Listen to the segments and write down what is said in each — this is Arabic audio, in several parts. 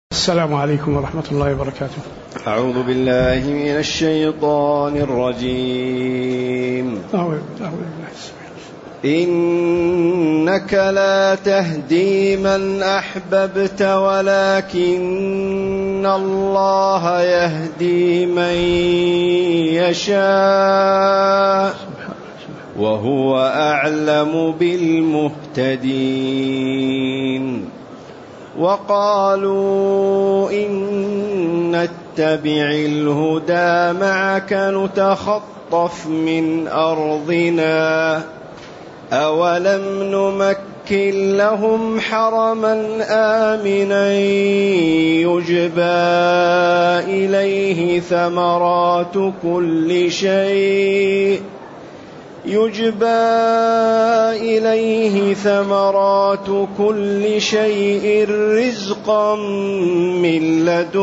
السلام عليكم ورحمة الله وبركاته. أعوذ بالله من الشيطان الرجيم. إنك لا تهدي من أحببت ولكن الله يهدي من يشاء وهو أعلم بالمهتدين. وقالوا إن نتبع الهدى معك نتخطف من أرضنا أولم نمكن لهم حرما آمنا يجبى إليه ثمرات كل شيء رزقا من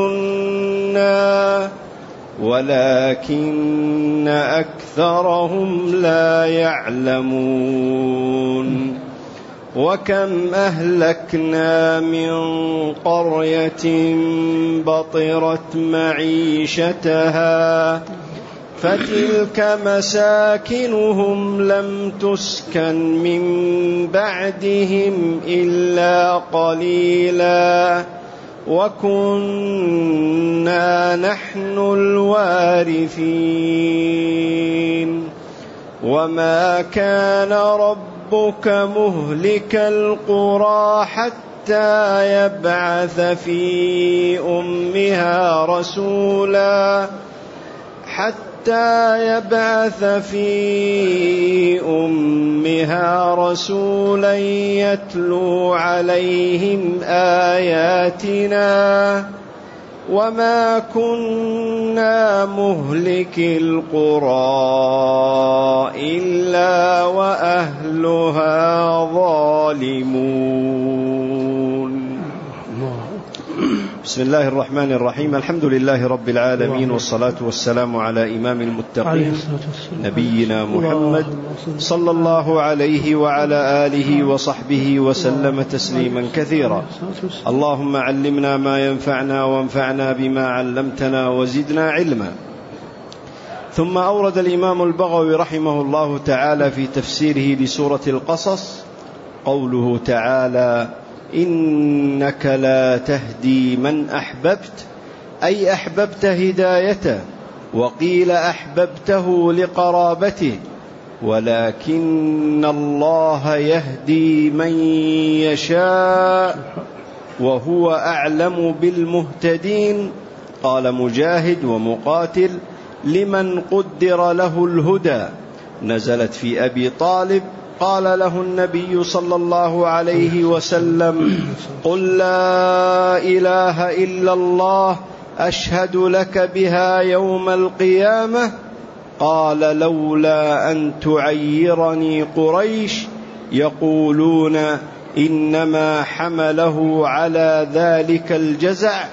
لدنا ولكن أكثرهم لا يعلمون. وكم أهلكنا من قرية بطرت معيشتها فتلك مساكنهم لم تسكن من بعدهم إلا قليلا وكنا نحن الوارثين. وما كان ربك مهلك القرى حتى يبعث في أمها رسولا يتلو عليهم آياتنا وما كنا مهلك القرى إلا وأهلها ظالمون. بسم الله الرحمن الرحيم. الحمد لله رب العالمين والصلاة والسلام على إمام المتقين نبينا محمد صلى الله عليه وعلى آله وصحبه وسلم تسليما كثيرا. اللهم علمنا ما ينفعنا وانفعنا بما علمتنا وزدنا علما. ثم أورد الإمام البغوي رحمه الله تعالى في تفسيره لسورة القصص قوله تعالى إنك لا تهدي من أحببت، أي أحببت هدايته، وقيل أحببته لقرابته، ولكن الله يهدي من يشاء وهو أعلم بالمهتدين. قال مجاهد ومقاتل لمن قدر له الهدى. نزلت في أبي طالب قال له النبي صلى الله عليه وسلم قل لا إله إلا الله أشهد لك بها يوم القيامة. قال لولا أن تعيرني قريش يقولون إنما حمله على ذلك الجزع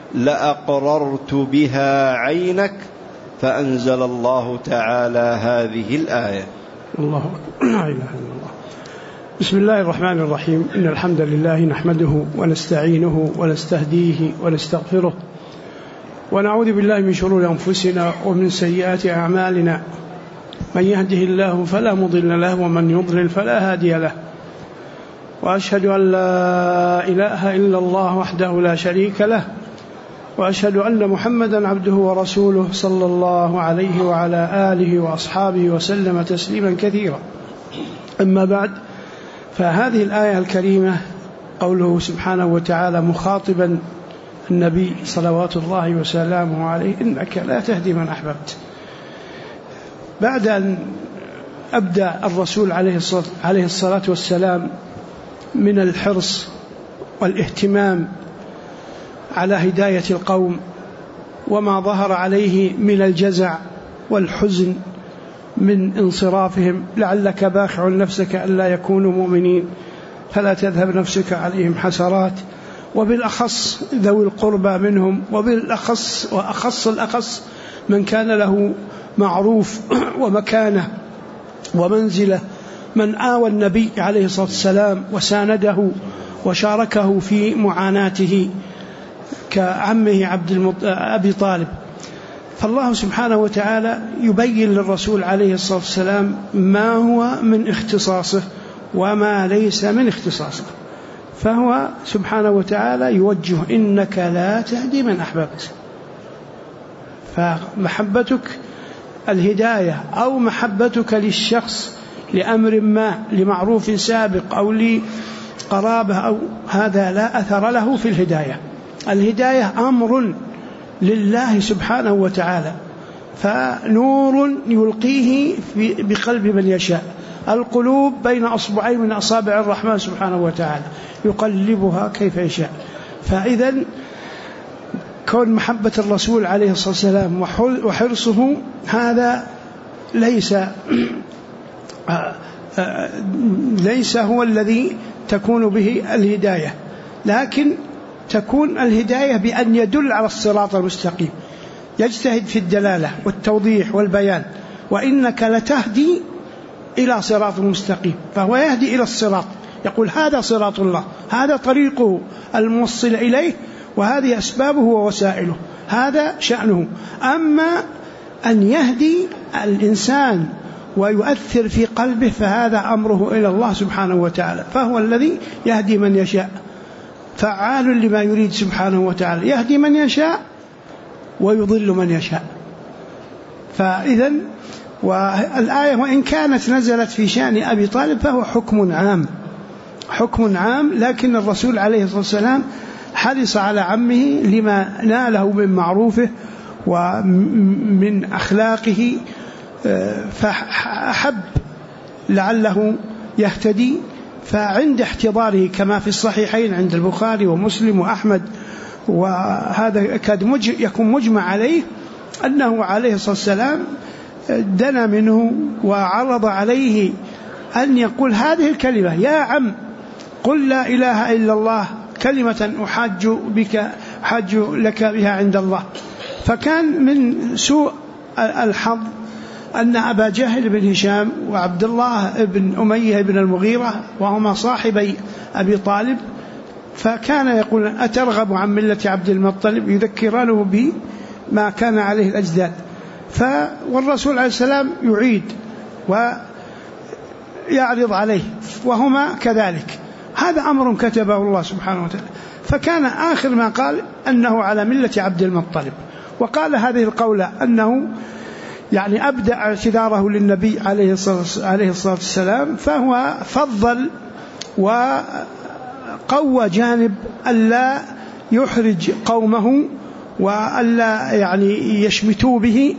لأقررت بها عينك. فأنزل الله تعالى هذه الآية. الله أكبر. لا إله إلا الله. بسم الله الرحمن الرحيم. إن الحمد لله نحمده ونستعينه ونستهديه ونستغفره ونعوذ بالله من شرور أنفسنا ومن سيئات أعمالنا. من يهده الله فلا مضل له ومن يضلل فلا هادي له. وأشهد أن لا إله إلا الله وحده لا شريك له وأشهد أن محمدا عبده ورسوله صلى الله عليه وعلى آله وأصحابه وسلم تسليما كثيرا. أما بعد، فهذه الآية الكريمة قوله سبحانه وتعالى مخاطبا النبي صلوات الله وسلامه عليه إنك لا تهدي من أحببت. بعد أن أبدأ الرسول عليه الصلاة والسلام من الحرص والاهتمام على هداية القوم وما ظهر عليه من الجزع والحزن من انصرافهم لعلك باخع نفسك ألا يكونوا مؤمنين فلا تذهب نفسك عليهم حسرات، وبالأخص ذوي القربى منهم، وبالأخص الأخص من كان له معروف ومكانة ومنزلة، من آوى النبي عليه الصلاة والسلام وسانده وشاركه في معاناته كعمه أبي طالب. فالله سبحانه وتعالى يبين للرسول عليه الصلاة والسلام ما هو من اختصاصه وما ليس من اختصاصه، فهو سبحانه وتعالى يوجه: إنك لا تهدي من أحببت. فمحبتك الهداية أو محبتك للشخص لأمر ما، لمعروف سابق أو لقرابة، أو هذا لا أثر له في الهداية. الهداية أمر لله سبحانه وتعالى، فنور يلقيه بقلب من يشاء. القلوب بين أصبعين من أصابع الرحمن سبحانه وتعالى يقلبها كيف يشاء. فإذا كون محبة الرسول عليه الصلاة والسلام وحرصه هذا ليس هو الذي تكون به الهداية، لكن تكون الهداية بأن يدل على الصراط المستقيم، يجتهد في الدلالة والتوضيح والبيان. وإنك لتهدي إلى صراط مستقيم، فهو يهدي إلى الصراط، يقول هذا صراط الله، هذا طريقه الموصل إليه، وهذه أسبابه ووسائله، هذا شأنه. أما أن يهدي الإنسان ويؤثر في قلبه فهذا أمره إلى الله سبحانه وتعالى، فهو الذي يهدي من يشاء، فعال لما يريد سبحانه وتعالى، يهدي من يشاء ويضل من يشاء. فإذا والآية وإن كانت نزلت في شأن أبي طالب فهو حكم عام، لكن الرسول عليه الصلاة والسلام حرص على عمه لما ناله من معروفه ومن أخلاقه، فأحب لعله يهتدي. فعند احتضاره كما في الصحيحين عند البخاري ومسلم وأحمد، وهذا يكون مجمع عليه، أنه عليه الصلاة والسلام دنا منه وعرض عليه أن يقول هذه الكلمة: يا عم قل لا إله إلا الله، كلمة أحاج لك بها عند الله. فكان من سوء الحظ أن أبا جهل بن هشام وعبد الله بن أمية بن المغيرة وهما صاحبي أبي طالب، فكان يقول: أترغب عن ملة عبد المطلب، يذكرانه بما كان عليه الأجداد. والرسول عليه السلام يعيد ويعرض عليه، وهما كذلك. هذا أمر كتبه الله سبحانه وتعالى. فكان آخر ما قال أنه على ملة عبد المطلب، وقال هذه القولة أنه يعني أبدأ اعتذاره للنبي عليه الصلاة والسلام، فهو فضل وقوى جانب ألا يحرج قومه وألا يعني يشمتوا به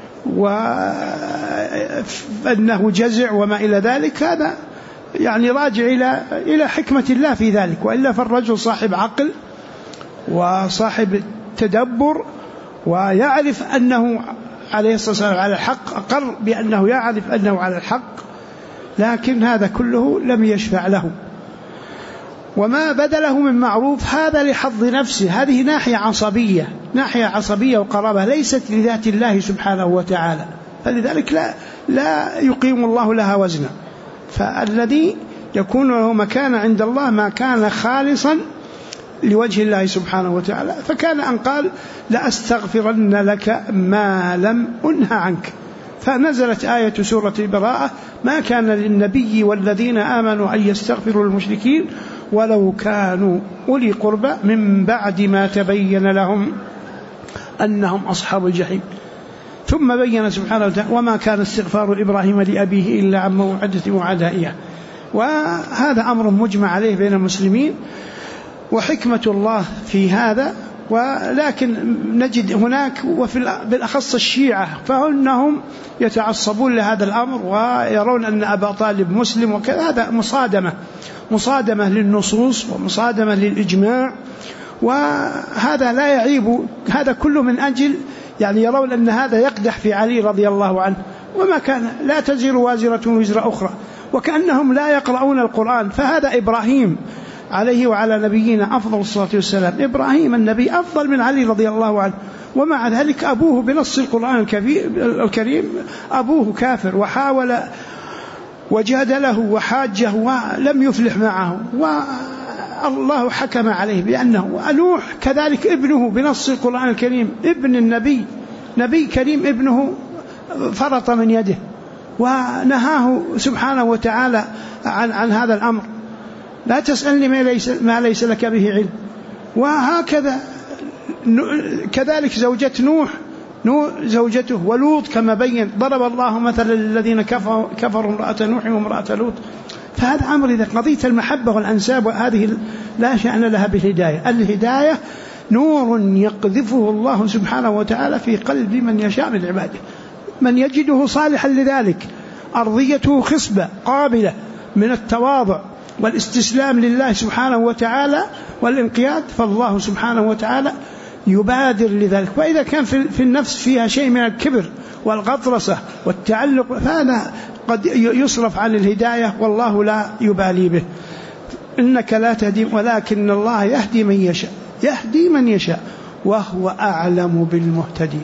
وأنه جزع وما إلى ذلك. هذا يعني راجع إلى حكمة الله في ذلك، وإلا فالرجل صاحب عقل وصاحب تدبر ويعرف أنه عليه الصلاة والسلام على الحق، أقر بأنه يعرف أنه على الحق، لكن هذا كله لم يشفع له. وما بدله من معروف هذا لحظ نفسه، هذه ناحية عصبية وقرابة، ليست لذات الله سبحانه وتعالى، فلذلك لا يقيم الله لها وزنا. فالذي يكون له مكان عند الله ما كان خالصا لوجه الله سبحانه وتعالى. فكان أن قال: لأستغفرن لك ما لم أنه عنك. فنزلت آية سورة البراءة: ما كان للنبي والذين آمنوا أن يستغفروا للمشركين ولو كانوا أولي قربى من بعد ما تبين لهم أنهم أصحاب الجحيم. ثم بين سبحانه وتعالى: وما كان استغفار إبراهيم لأبيه إلا عن موعدة وعدائها. وهذا أمر مجمع عليه بين المسلمين، وحكمة الله في هذا. ولكن نجد هناك بالأخص الشيعة فإنهم يتعصبون لهذا الأمر ويرون أن أبا طالب مسلم وكذا. هذا مصادمة للنصوص ومصادمة للإجماع، وهذا لا يعيب. هذا كله من أجل يعني يرون أن هذا يقدح في علي رضي الله عنه، وما كان لا تزر وازرة وزر أخرى، وكأنهم لا يقرؤون القرآن. فهذا إبراهيم عليه وعلى نبينا أفضل الصلاة والسلام، إبراهيم النبي أفضل من علي رضي الله عنه، ومع ذلك أبوه بنص القرآن الكريم أبوه كافر، وحاول وجادله وحاجه ولم يفلح معه. والله حكم عليه بأنه نوح كذلك ابنه بنص القرآن الكريم، ابن النبي، نبي كريم ابنه فرط من يده ونهاه سبحانه وتعالى عن هذا الأمر، لا تسألني ما ليس لك به علم. وهكذا كذلك زوجة نوح زوجته ولوط كما بين، ضرب الله مثلا للذين كفروا امرأة نوح وامرأة لوط. فهذا أمر إذا قضية المحبة والأنساب وهذه لا شأن لها بالهداية. الهداية نور يقذفه الله سبحانه وتعالى في قلب من يشاء من عباده، من يجده صالحا لذلك، أرضيته خصبة قابلة من التواضع والاستسلام لله سبحانه وتعالى والانقياد، فالله سبحانه وتعالى يبادر لذلك. وإذا كان في النفس فيها شيء من الكبر والغطرسة والتعلق فهذا قد يصرف عن الهداية والله لا يبالي به. إنك لا تهدي ولكن الله يهدي من يشاء وهو أعلم بالمهتدين.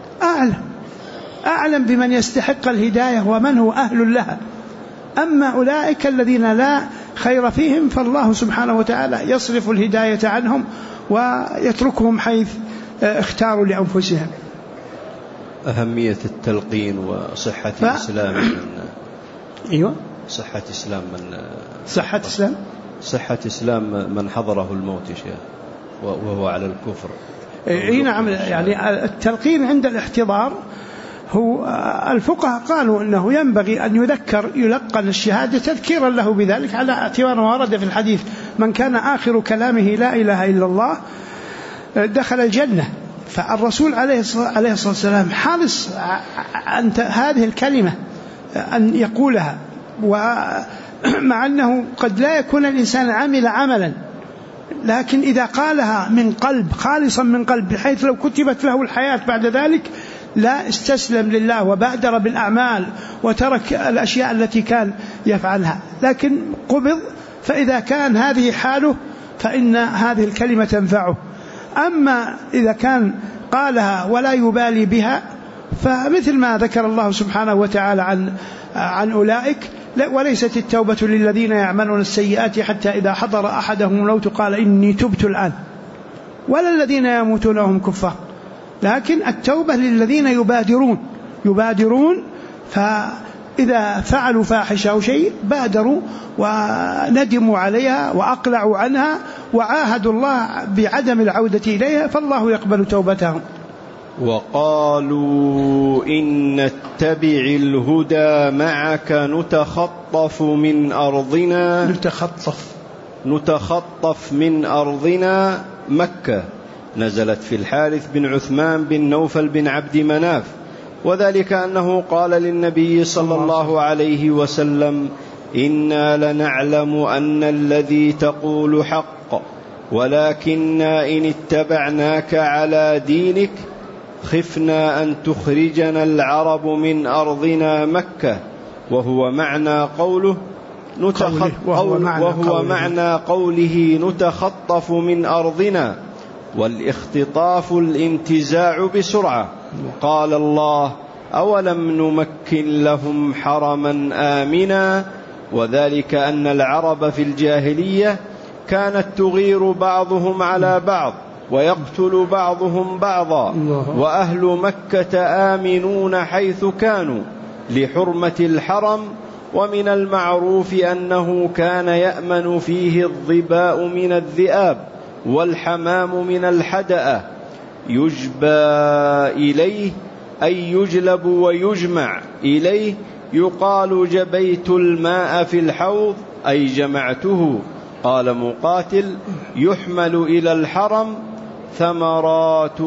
أعلم بمن يستحق الهداية ومن هو أهل لها. أما أولئك الذين لا خير فيهم فالله سبحانه وتعالى يصرف الهداية عنهم ويتركهم حيث اختاروا لأنفسهم. أهمية التلقين وصحة الإسلام صحة إسلام من حضره الموت شيء وهو على الكفر. نعم، يعني التلقين عند الاحتضار هو الفقهاء قالوا أنه ينبغي أن يلقن الشهادة تذكيرا له بذلك، على اعتبار ما ورد في الحديث: من كان آخر كلامه لا إله إلا الله دخل الجنة. فالرسول عليه الصلاة والسلام حرص أن هذه الكلمة أن يقولها، ومع أنه قد لا يكون الإنسان عمل عملا، لكن إذا قالها من قلب خالصا من قلب بحيث لو كتبت له الحياة بعد ذلك لا استسلم لله وبادر بالأعمال وترك الأشياء التي كان يفعلها، لكن قبض. فإذا كان هذه حاله فإن هذه الكلمة تنفعه. أما إذا كان قالها ولا يبالي بها فمثل ما ذكر الله سبحانه وتعالى عن أولئك: وليست التوبة للذين يعملون السيئات حتى إذا حضر أحدهم الموت قال إني تبت الآن، ولا الذين يموتون وهم كفار، لكن التوبة للذين يبادرون فإذا فعلوا فاحشة أو شيء بادروا وندموا عليها وأقلعوا عنها وعاهدوا الله بعدم العودة إليها، فالله يقبل توبتهم. وقالوا إن نتبع الهدى معك نتخطف من أرضنا. مكة نزلت في الحارث بن عثمان بن نوفل بن عبد مناف، وذلك أنه قال للنبي صلى الله عليه وسلم: إنا لنعلم أن الذي تقول حق، ولكننا إن اتبعناك على دينك خفنا أن تخرجنا العرب من أرضنا مكة. وهو معنى قوله نتخطف من أرضنا، والاختطاف الانتزاع بسرعة. قال الله: أولم نمكن لهم حرما آمنا. وذلك أن العرب في الجاهلية كانت تغير بعضهم على بعض ويقتل بعضهم بعضا، وأهل مكة آمنون حيث كانوا لحرمة الحرم. ومن المعروف أنه كان يأمن فيه الظباء من الذئاب والحمام من الحدأة، يجبى إليه أي يجلب ويجمع إليه. يقال جبيت الماء في الحوض أي جمعته. قال مقاتل: يحمل إلى الحرم ثمرات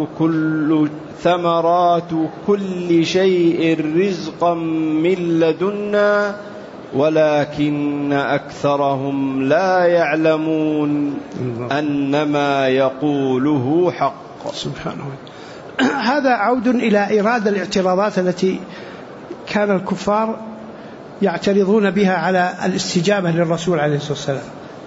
كل شيء رزقا من لدنا ولكن أكثرهم لا يعلمون أنما يقوله حق. سبحانه. هذا عود إلى إيراد الاعتراضات التي كان الكفار يعترضون بها على الاستجابة للرسول عليه الصلاة والسلام،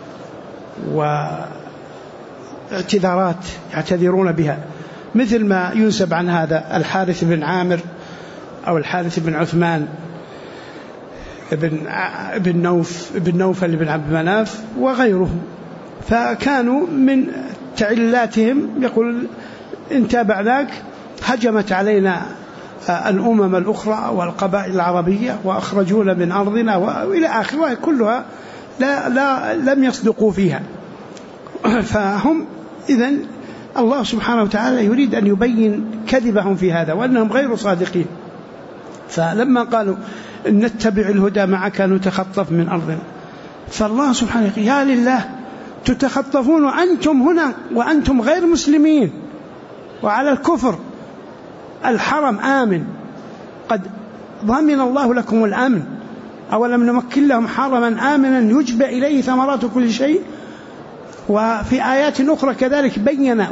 واعتذارات يعتذرون بها، مثل ما ينسب عن هذا الحارث بن عامر أو الحارث بن عثمان بن نوفل بن عبد مناف وغيره. فكانوا من تعلاتهم يقول إن تابعناك هجمت علينا الأمم الأخرى والقبائل العربية وأخرجونا من أرضنا وإلى آخره، كلها لم يصدقوا فيها. فهم إذن الله سبحانه وتعالى يريد أن يبين كذبهم في هذا وأنهم غير صادقين. فلما قالوا إن نتبع الهدى معك نتخطف من أرضنا، فالله سبحانه يقول يا لله تتخطفون وأنتم هنا وأنتم غير مسلمين وعلى الكفر، الحرم آمن، قد ضمن الله لكم الأمن، أولم نمكن لهم حرما آمنا يجبى إليه ثمرات كل شيء. وفي آيات أخرى كذلك بين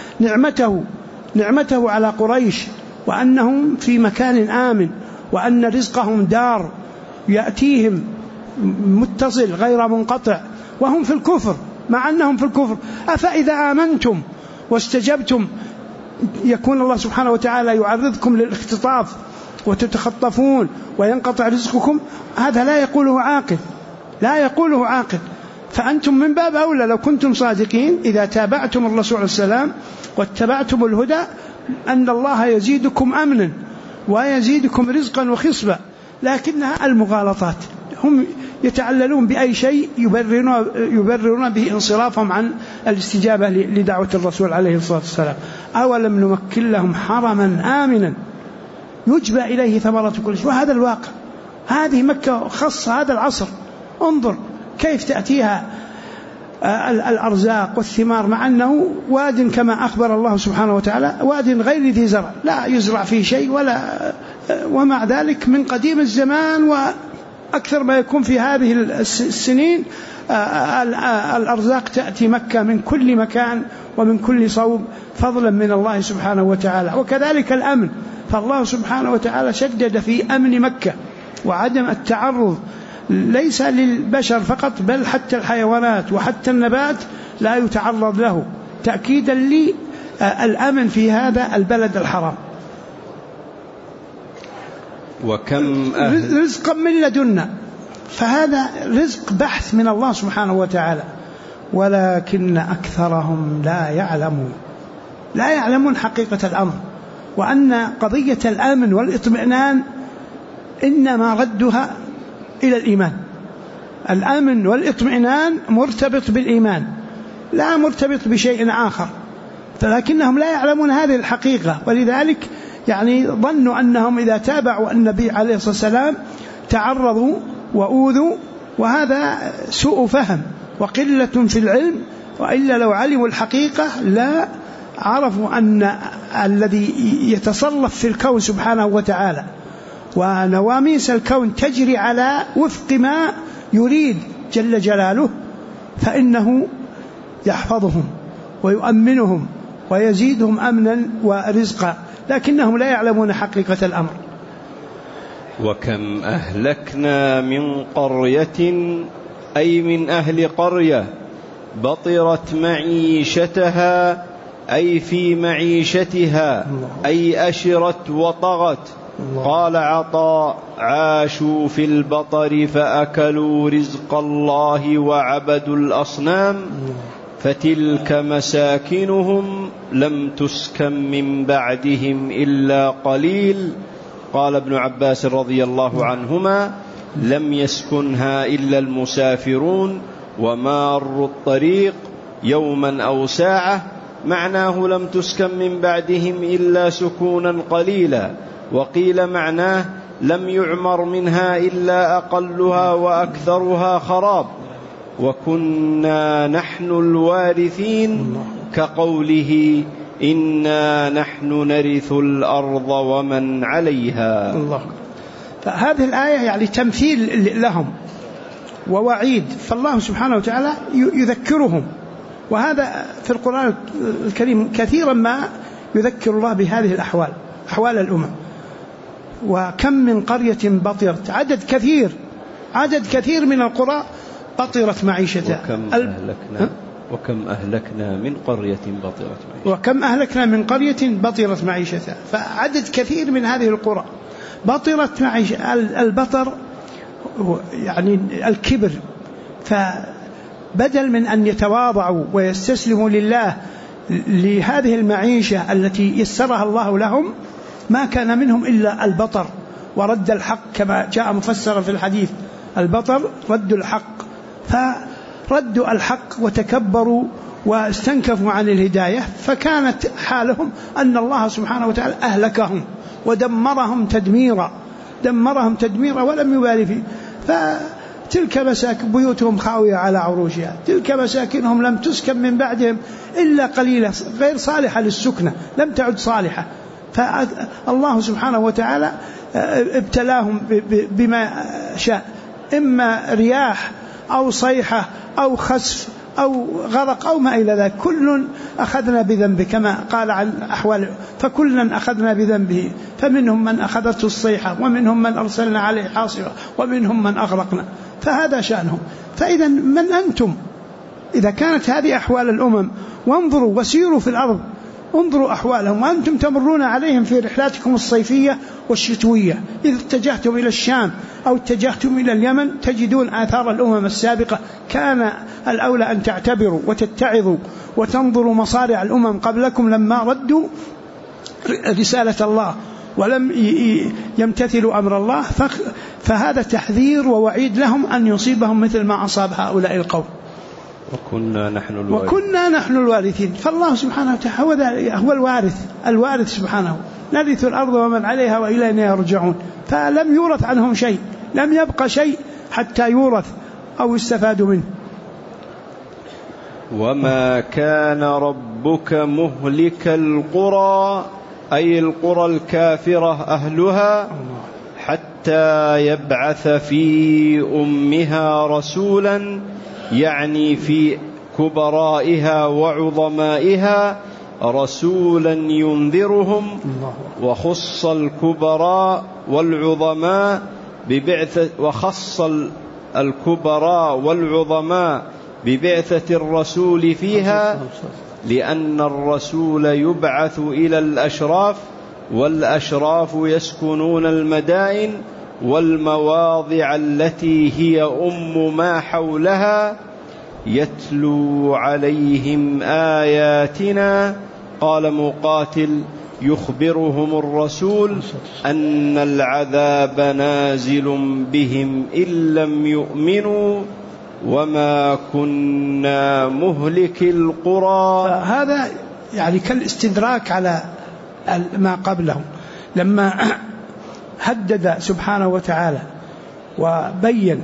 نعمته على قريش وأنهم في مكان آمن وأن رزقهم دار يأتيهم متصل غير منقطع وهم في الكفر، مع أنهم في الكفر. أفإذا آمنتم واستجبتم يكون الله سبحانه وتعالى يعرضكم للاختطاف وتتخطفون وينقطع رزقكم؟ هذا لا يقوله عاقل. فأنتم من باب أولى لو كنتم صادقين إذا تابعتم الرسول عليه السلام واتبعتم الهدى أن الله يزيدكم أمنا ويزيدكم رزقا وخصبا. لكنها المغالطات، هم يتعللون بأي شيء يبررون به انصرافهم عن الاستجابة لدعوة الرسول عليه الصلاة والسلام. أولم نمكن لهم حرما آمنا يجبى إليه ثمرات كل شيء. وهذا الواقع، هذه مكة خاصة هذا العصر. انظر كيف تأتيها الأرزاق والثمار، مع أنه واد كما أخبر الله سبحانه وتعالى واد غير ذي زرع لا يزرع فيه شيء ومع ذلك من قديم الزمان وأكثر ما يكون في هذه السنين الأرزاق تأتي مكة من كل مكان ومن كل صوب فضلا من الله سبحانه وتعالى. وكذلك الأمن، فالله سبحانه وتعالى شدد في أمن مكة وعدم التعرض ليس للبشر فقط بل حتى الحيوانات وحتى النبات لا يتعرض له، تأكيدا للأمن في هذا البلد الحرام. وكم رزقا من لدنا، فهذا رزق بحث من الله سبحانه وتعالى، ولكن أكثرهم لا يعلمون حقيقة الأمر، وأن قضية الأمن والإطمئنان إنما ردها إلى الإيمان. الأمن والإطمئنان مرتبط بالإيمان لا مرتبط بشيء آخر، فلكنهم لا يعلمون هذه الحقيقة، ولذلك ظنوا أنهم إذا تابعوا النبي عليه الصلاة والسلام تعرضوا وأوذوا، وهذا سوء فهم وقلة في العلم. وإلا لو علموا الحقيقة لا عرفوا أن الذي يتصرف في الكون سبحانه وتعالى ونواميس الكون تجري على وفق ما يريد جل جلاله، فإنه يحفظهم ويؤمنهم ويزيدهم أمنا ورزقا، لكنهم لا يعلمون حقيقة الأمر. وكم أهلكنا من قرية أي من أهل قرية بطرت معيشتها أي في معيشتها أي أشرت وطغت. قال عطاء عاشوا في البطر فأكلوا رزق الله وعبدوا الأصنام فتلك مساكنهم لم تسكن من بعدهم إلا قليل. قال ابن عباس رضي الله عنهما لم يسكنها إلا المسافرون ومار الطريق يوما أو ساعة، معناه لم تسكن من بعدهم إلا سكونا قليلا. وقيل معناه لم يعمر منها إلا أقلها وأكثرها خراب، وكنا نحن الوارثين كقوله إنا نحن نرث الأرض ومن عليها. الله. فهذه الآية تمثيل لهم ووعيد، فالله سبحانه وتعالى يذكرهم، وهذا في القرآن الكريم كثيرا ما يذكر الله بهذه الأحوال، أحوال الأمم. وكم من قرية بطرت، عدد كثير من القرى بطرت معيشتها. وكم أهلكنا من قرية بطرت معيشتها. وكم أهلكنا من قرية بطرت معيشتها، فعدد كثير من هذه القرى بطرت معيشتها. البطر الكبر، بدل من أن يتواضعوا ويستسلموا لله لهذه المعيشة التي يسرها الله لهم، ما كان منهم إلا البطر ورد الحق كما جاء مفسرا في الحديث، البطر رد الحق، فردوا الحق وتكبروا واستنكفوا عن الهداية، فكانت حالهم أن الله سبحانه وتعالى أهلكهم ودمرهم تدميرا ولم يبالي فيه. فتلك مساكن بيوتهم خاوية على عروشها، تلك مساكنهم لم تسكن من بعدهم إلا قليلة غير صالحة للسكنة، لم تعد صالحة. فالله سبحانه وتعالى ابتلاهم بما شاء، إما رياح أو صيحة أو خسف أو غرق أو ما إلى ذلك، كل أخذنا بذنبه كما قال عن أحوال، فكلا أخذنا بذنبه، فمنهم من أخذته الصيحة ومنهم من أرسلنا عليه حاصبا ومنهم من أغرقنا، فهذا شأنهم. فإذا من أنتم إذا كانت هذه أحوال الأمم؟ وانظروا وسيروا في الأرض، انظروا أحوالهم وأنتم تمرون عليهم في رحلاتكم الصيفية والشتوية. إذا اتجهتم إلى الشام أو اتجهتم إلى اليمن تجدون آثار الأمم السابقة. كان الأولى أن تعتبروا وتتعظوا وتنظروا مصارع الأمم قبلكم لما ردوا رسالة الله ولم يمتثلوا أمر الله، فهذا تحذير ووعيد لهم أن يصيبهم مثل ما أصاب هؤلاء القوم. وكنا نحن الوارثين. فالله سبحانه وتعالى هو الوارث سبحانه، نرث الأرض ومن عليها وإلينا يرجعون. فلم يورث عنهم شيء، لم يبقى شيء حتى يورث أو يستفاد منه. وما كان ربك مهلك القرى، أي القرى الكافرة أهلها، حتى يبعث في أمها رسولا، يعني في كبرائها وعظمائها رسولا ينذرهم. وخص الكبراء والعظماء ببعثة الرسول فيها، لأن الرسول يبعث إلى الأشراف، والأشراف يسكنون المدائن والمواضع التي هي ما حولها، يتلو عليهم آياتنا. قال مقاتل: يخبرهم الرسول أن العذاب نازل بهم إن لم يؤمنوا وما كنا مهلك القرى. هذا يعني كالاستدراك على ما قبله، لما هدد سبحانه وتعالى وبين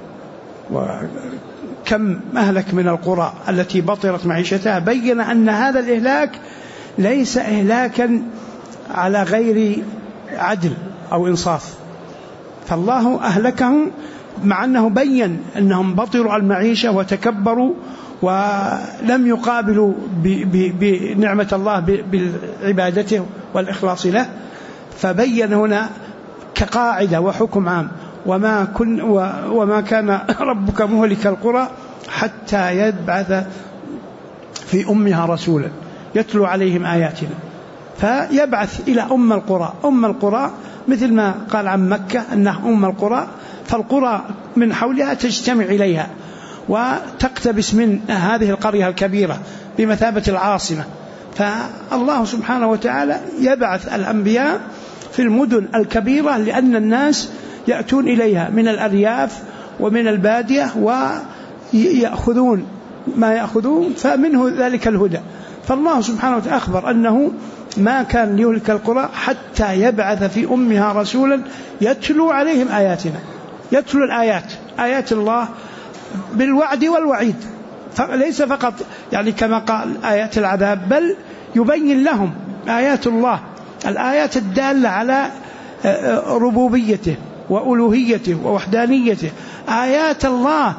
وكم أهلك من القرى التي بطرت معيشتها، بين أن هذا الإهلاك ليس إهلاكا على غير عدل أو إنصاف، فالله أهلكهم مع أنه بين أنهم بطروا المعيشة وتكبروا ولم يقابلوا بنعمة الله بعبادته والإخلاص له. فبين هنا كقاعدة وحكم عام: وما كان ربك مهلك القرى حتى يبعث في أمها رسولا يتلو عليهم آياتنا. فيبعث إلى أم القرى مثل ما قال عن مكة أنها أم القرى، فالقرى من حولها تجتمع إليها وتقتبس من هذه القرية الكبيرة بمثابة العاصمة. فالله سبحانه وتعالى يبعث الأنبياء في المدن الكبيرة لأن الناس يأتون إليها من الأرياف ومن البادية ويأخذون ما يأخذون، فمنه ذلك الهدى. فالله سبحانه وتعالى أخبر أنه ما كان ليهلك القرى حتى يبعث في أمها رسولا يتلو عليهم آياتنا. يتلو آيات الله بالوعد والوعيد، ليس فقط يعني كما قال آيات العذاب، بل يبين لهم آيات الله، الآيات الدالة على ربوبيته وألوهيته ووحدانيته، آيات الله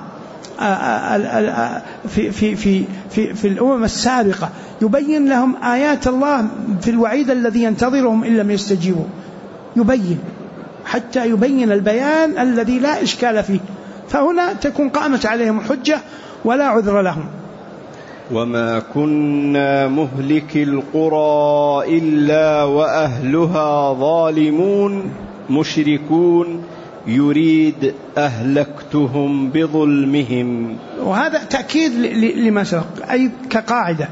في الأمم السابقة، يبين لهم آيات الله في الوعيد الذي ينتظرهم إن لم يستجيبوا، يبين حتى يبين البيان الذي لا إشكال فيه، فهنا تكون قامت عليهم الحجة ولا عذر لهم. وما كنا مهلك القرى إلا وأهلها ظالمون مشركون يريد أهلكتهم بظلمهم. وهذا تأكيد لما سبق، أي كقاعدة: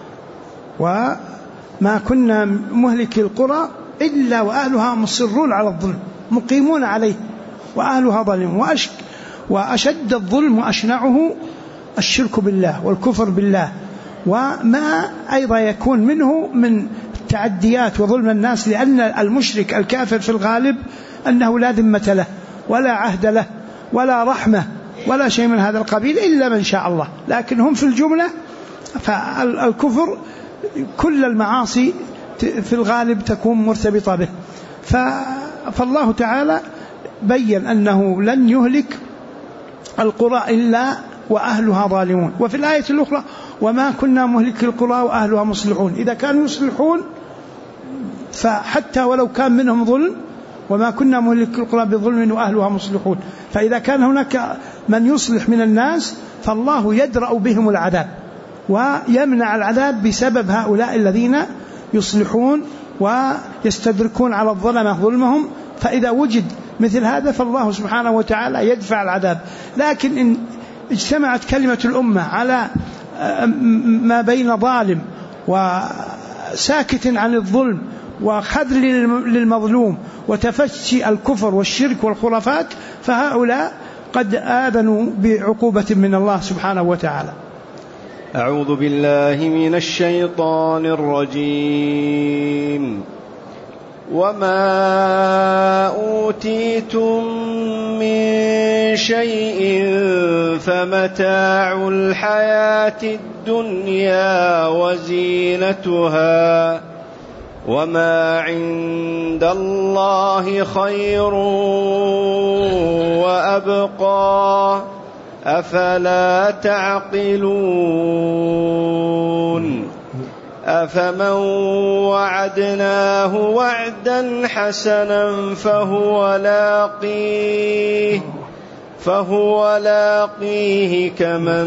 وما كنا مهلك القرى إلا وأهلها مصرون على الظلم مقيمون عليه وأهلها ظالمون. وأشد الظلم وأشنعه الشرك بالله والكفر بالله، وما أيضا يكون منه من تعديات وظلم الناس، لأن المشرك الكافر في الغالب أنه لا ذمة له ولا عهد له ولا رحمة ولا شيء من هذا القبيل إلا من شاء الله، لكن هم في الجملة فالكفر كل المعاصي في الغالب تكون مرتبطة به. فالله تعالى بيّن أنه لن يهلك القرى إلا وأهلها ظالمون. وفي الآية الأخرى: وما كنا مهلك القرى وأهلها مصلحون. إذا كانوا يصلحون فحتى ولو كان منهم ظلم، وما كنا مهلك القرى بظلم وأهلها مصلحون. فإذا كان هناك من يصلح من الناس فالله يدرأ بهم العذاب ويمنع العذاب بسبب هؤلاء الذين يصلحون ويستدركون على الظلمة ظلمهم. فإذا وجد مثل هذا فالله سبحانه وتعالى يدفع العذاب. لكن إن اجتمعت كلمة الأمة على ما بين ظالم وساكت عن الظلم وخذل للمظلوم وتفشي الكفر والشرك والخرافات، فهؤلاء قد آذنوا بعقوبة من الله سبحانه وتعالى. أعوذ بالله من الشيطان الرجيم. وما أوتيتم من شيء فمتاع الحياة الدنيا وزينتها وما عند الله خير وأبقى أفلا تعقلون. أفمن وعدناه وعدا حسنا فهو لاقيه كمن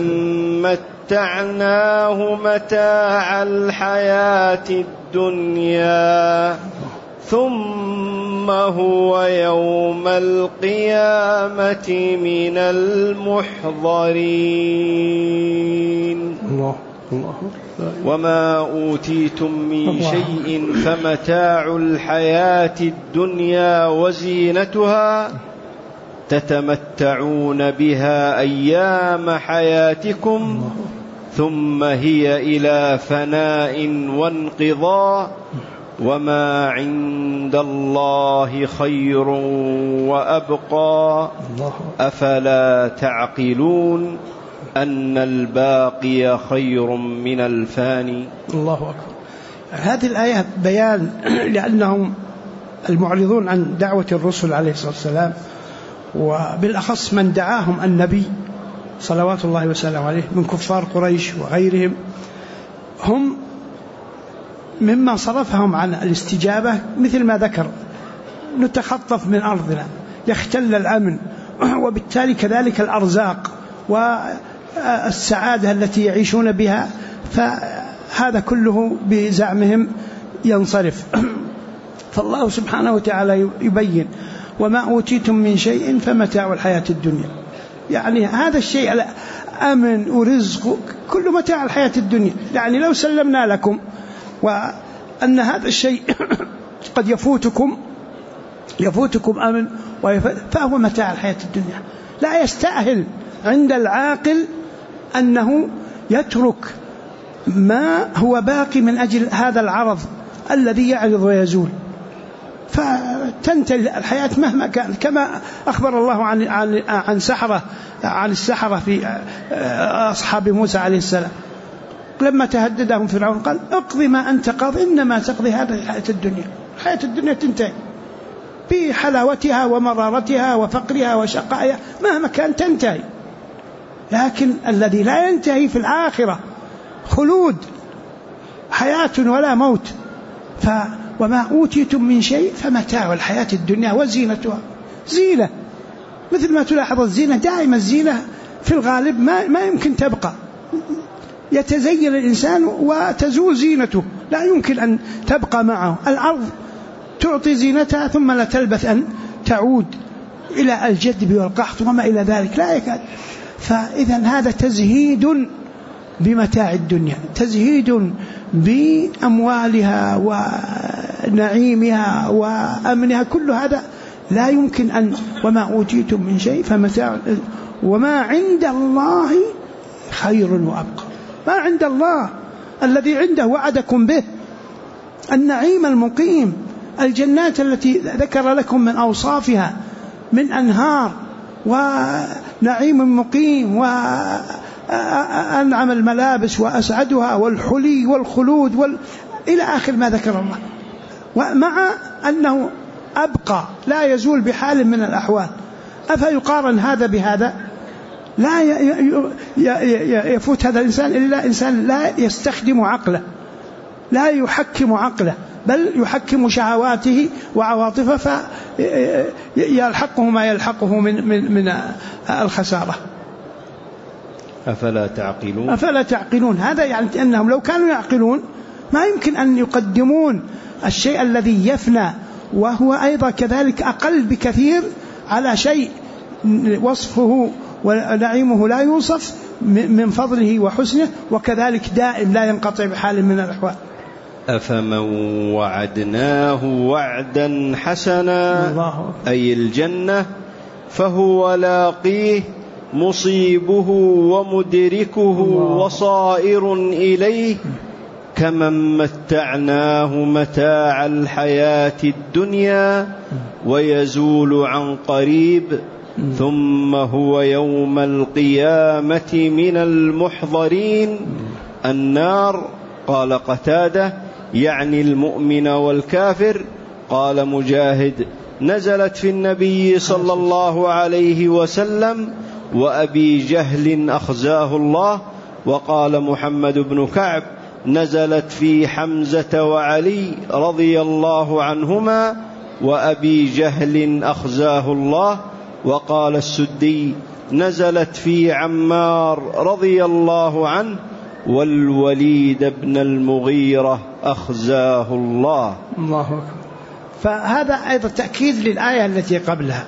متعناه متاع الحياة الدنيا ثم هو يوم القيامة من المحضرين. وما أوتيتم من شيء فمتاع الحياة الدنيا وزينتها تتمتعون بها أيام حياتكم ثم هي إلى فناء وانقضاء وما عند الله خير وأبقى أفلا تعقلون أن الباقي خير من الفاني. الله أكبر. هذه الآية بيان لأنهم المعرضون عن دعوة الرسل عليه الصلاة والسلام، وبالأخص من دعاهم النبي صلوات الله وسلامه عليه من كفار قريش وغيرهم، هم مما صرفهم عن الاستجابة مثل ما ذكر: نتخطف من أرضنا، يختل الأمن، وبالتالي كذلك الأرزاق والسعادة التي يعيشون بها، فهذا كله بزعمهم ينصرف. فالله سبحانه وتعالى يبين: وما أوتيتم من شيء فمتاع الحياة الدنيا، يعني هذا الشيء أمن ورزق كل متاع الحياة الدنيا. يعني لو سلمنا لكم وأن هذا الشيء قد يفوتكم أمن فهو متاع الحياة الدنيا. لا يستأهل عند العاقل أنه يترك ما هو باقي من أجل هذا العرض الذي يعرض ويزول، فتنتهي الحياة مهما كان، كما أخبر الله عن السحرة في أصحاب موسى عليه السلام لما تهددهم فرعون قال: اقضي ما أنت قاض إنما تقضي هذه الحياة الدنيا. الحياة الدنيا تنتهي بحلاوتها ومرارتها وفقرها وشقائها، مهما كان تنتهي، لكن الذي لا ينتهي في الآخرة خلود، حياة ولا موت. وما أوتيتم من شيء فمتاع الحياة الدنيا وزينتها. زينة، مثل ما تلاحظ الزينة دائما، الزينة في الغالب ما يمكن تبقى، يتزين الإنسان وتزول زينته، لا يمكن أن تبقى معه. الأرض تعطي زينتها ثم لا تلبث أن تعود إلى الجدب والقحط وما إلى ذلك لا يكاد. فإذا هذا تزهيد بمتاع الدنيا، تزهيد بأموالها ونعيمها وأمنها، كل هذا لا يمكن أن، وما أوتيتم من شيء فمتاع، وما عند الله خير وأبقى. ما عند الله الذي عنده وعدكم به النعيم المقيم، الجنات التي ذكر لكم من أوصافها من أنهار ونعيم مقيم وأنعم الملابس وأسعدها والحلي والخلود إلى آخر ما ذكر الله، ومع أنه أبقى لا يزول بحال من الأحوال. أفيقارن هذا بهذا؟ لا يفوت هذا الإنسان إلا إنسان لا يستخدم عقله، لا يحكم عقله، بل يحكم شهواته وعواطفه، فيلحقه ما يلحقه من الخسارة. أفلا تعقلون. هذا يعني أنهم لو كانوا يعقلون ما يمكن أن يقدمون الشيء الذي يفنى وهو أيضا كذلك أقل بكثير على شيء وصفه ونعيمه لا يوصف من فضله وحسنه، وكذلك دائم لا ينقطع بحال من الأحوال. أفمن وعدناه وعدا حسنا أي الجنة فهو لاقيه مصيبه ومدركه وصائر إليه كمن متعناه متاع الحياة الدنيا ويزول عن قريب ثم هو يوم القيامة من المحضرين. النار قال قتادة يعني المؤمن والكافر. قال مجاهد نزلت في النبي صلى الله عليه وسلم وأبي جهل أخزاه الله. وقال محمد بن كعب نزلت في حمزة وعلي رضي الله عنهما وأبي جهل أخزاه الله. وقال السدي نزلت في عمار رضي الله عنه والوليد بن المغيرة أخزاه الله. الله أكبر. فهذا أيضا تأكيد للآية التي قبلها.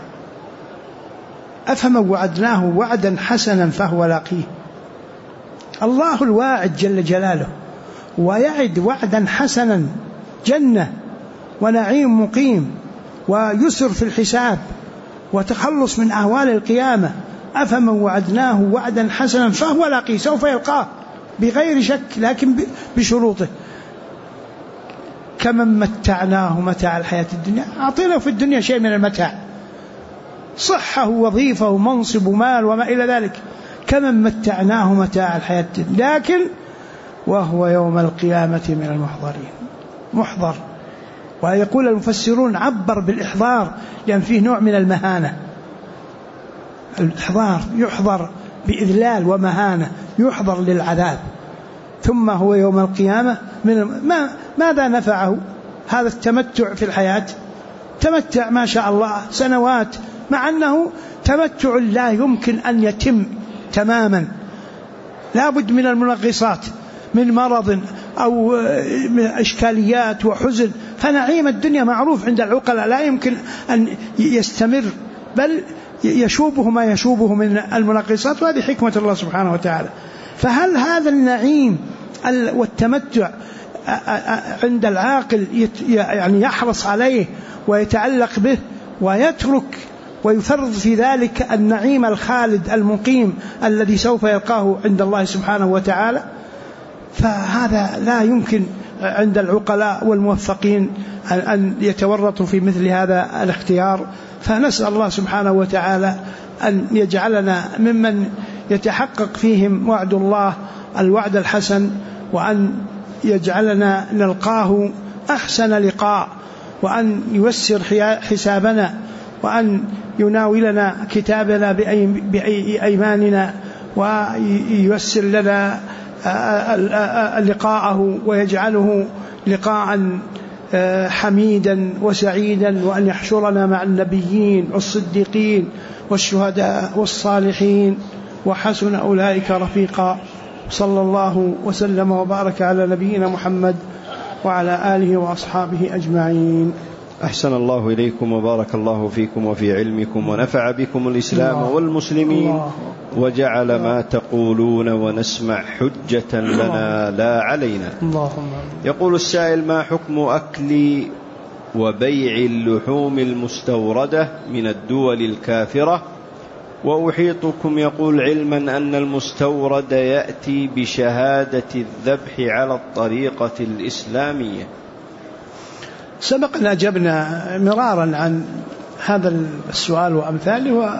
أفمن وعدناه وعدا حسنا فهو لاقيه. الله الواعد جل جلاله ويعد وعدا حسنا، جنة ونعيم مقيم ويسر في الحساب وتخلص من أهوال القيامة. أفمن وعدناه وعدا حسنا فهو لاقيه، سوف يلقاه بغير شك لكن بشروطه. كمن متعناه متاع الحياة الدنيا، أعطينا في الدنيا شيء من المتاع، صحة ووظيفة ومنصب ومال وما إلى ذلك. كمن متعناه متاع الحياة الدنيا لكن وهو يوم القيامة من المحضرين. محضر، ويقول المفسرون عبر بالإحضار لأن فيه نوع من المهانة. الإحضار يحضر بإذلال ومهانة، يحضر للعذاب. ثم هو يوم القيامة ماذا نفعه هذا التمتع في الحياة؟ تمتع ما شاء الله سنوات، مع أنه تمتع لا يمكن أن يتم تماما، لا بد من المنغصات من مرض أو من إشكاليات وحزن. فنعيم الدنيا معروف عند العقلاء لا يمكن أن يستمر، بل يشوبه ما يشوبه من المنغصات، وهذه حكمة الله سبحانه وتعالى. فهل هذا النعيم والتمتع عند العاقل يعني يحرص عليه ويتعلق به ويترك ويفرض في ذلك النعيم الخالد المقيم الذي سوف يلقاه عند الله سبحانه وتعالى؟ فهذا لا يمكن عند العقلاء والموفقين أن يتورطوا في مثل هذا الاختيار. فنسأل الله سبحانه وتعالى أن يجعلنا ممن يتحقق فيهم وعد الله الوعد الحسن، وأن يجعلنا نلقاه أحسن لقاء، وأن ييسر حسابنا، وأن يناولنا كتابنا بأيماننا، وييسر لنا لقاءه ويجعله لقاء حميدا وسعيدا، وأن يحشرنا مع النبيين والصديقين والشهداء والصالحين وحسن أولئك رفيقا. صلى الله وسلم وبارك على نبينا محمد وعلى آله وأصحابه أجمعين. أحسن الله إليكم وبارك الله فيكم وفي علمكم ونفع بكم الإسلام والمسلمين وجعل ما تقولون ونسمع حجة لنا لا علينا. يقول السائل: ما حكم أكل وبيع اللحوم المستوردة من الدول الكافرة؟ وأحيطكم يقول علما أن المستورد يأتي بشهادة الذبح على الطريقة الإسلامية. سبق أن أجبنا مرارا عن هذا السؤال وأمثاله،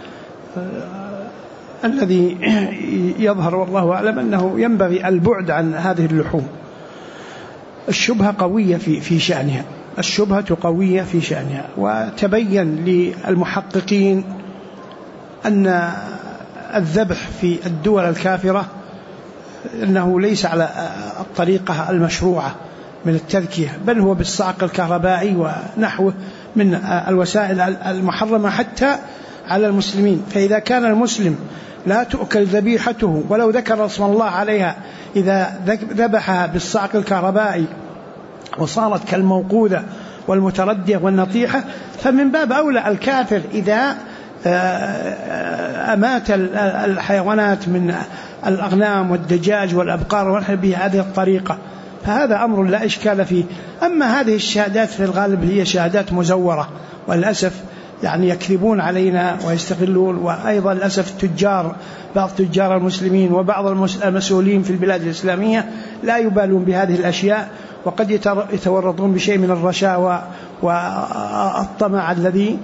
الذي يظهر والله أعلم أنه ينبغي البعد عن هذه اللحوم. الشبهة قوية في شأنها، الشبهة قوية في شأنها، وتبين للمحققين أن الذبح في الدول الكافرة أنه ليس على الطريقة المشروعة من التذكية، بل هو بالصعق الكهربائي ونحوه من الوسائل المحرمة حتى على المسلمين. فإذا كان المسلم لا تؤكل ذبيحته ولو ذكر اسم الله عليها، إذا ذبحها بالصعق الكهربائي وصارت كالموقوذة والمتردية والنطيحة، فمن باب أولى الكافر إذا أمات الحيوانات من الأغنام والدجاج والأبقار ونحن بهذه الطريقة، فهذا أمر لا إشكال فيه. أما هذه الشهادات في الغالب هي شهادات مزورة، والأسف يعني يكذبون علينا ويستغلون. وأيضا للأسف التجار، بعض تجار المسلمين وبعض المسؤولين في البلاد الإسلامية لا يبالون بهذه الأشياء، وقد يتورطون بشيء من الرشاوى والطمع الذي